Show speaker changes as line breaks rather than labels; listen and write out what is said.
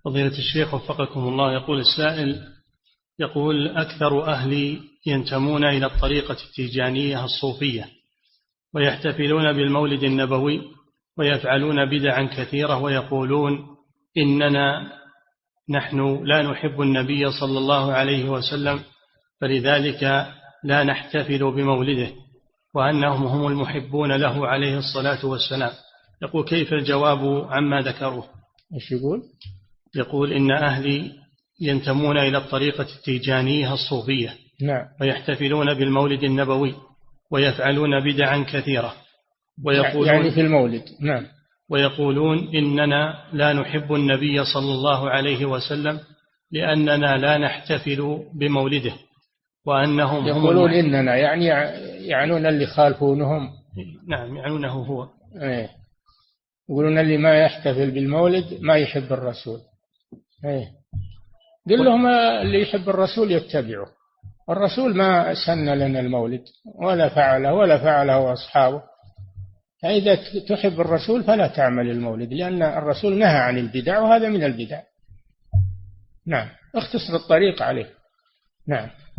فضيلة الشيخ وفقكم الله، يقول السائل، يقول أكثر أهلي ينتمون إلى الطريقة التيجانية الصوفية ويحتفلون بالمولد النبوي ويفعلون بدعا كثيرة ويقولون إننا نحن لا نحب النبي صلى الله عليه وسلم فلذلك لا نحتفل بمولده وأنهم هم المحبون له عليه الصلاة والسلام. يقول كيف الجواب عما ذكروه؟
إيش يقول؟
يقول إن أهلي ينتمون إلى الطريقة التيجانية الصوفية
نعم.
ويحتفلون بالمولد النبوي ويفعلون بدعا كثيرة ويقولون
يعني في المولد. نعم.
ويقولون إننا لا نحب النبي صلى الله عليه وسلم لأننا لا نحتفل بمولده وأنهم
يقولون إننا يعني يعنون اللي خالفونهم.
نعم يعنونه هو.
إيه. يقولون اللي ما يحتفل بالمولد ما يحب الرسول. إيه. قل لهم اللي يحب الرسول يتبعه. الرسول ما سن لنا المولد ولا فعله أصحابه. فإذا تحب الرسول فلا تعمل المولد، لأن الرسول نهى عن البدع وهذا من البدع. نعم. اختصر الطريق عليه. نعم.